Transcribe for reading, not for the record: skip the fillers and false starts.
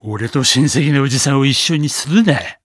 俺と親戚のおじさんを一緒にするな。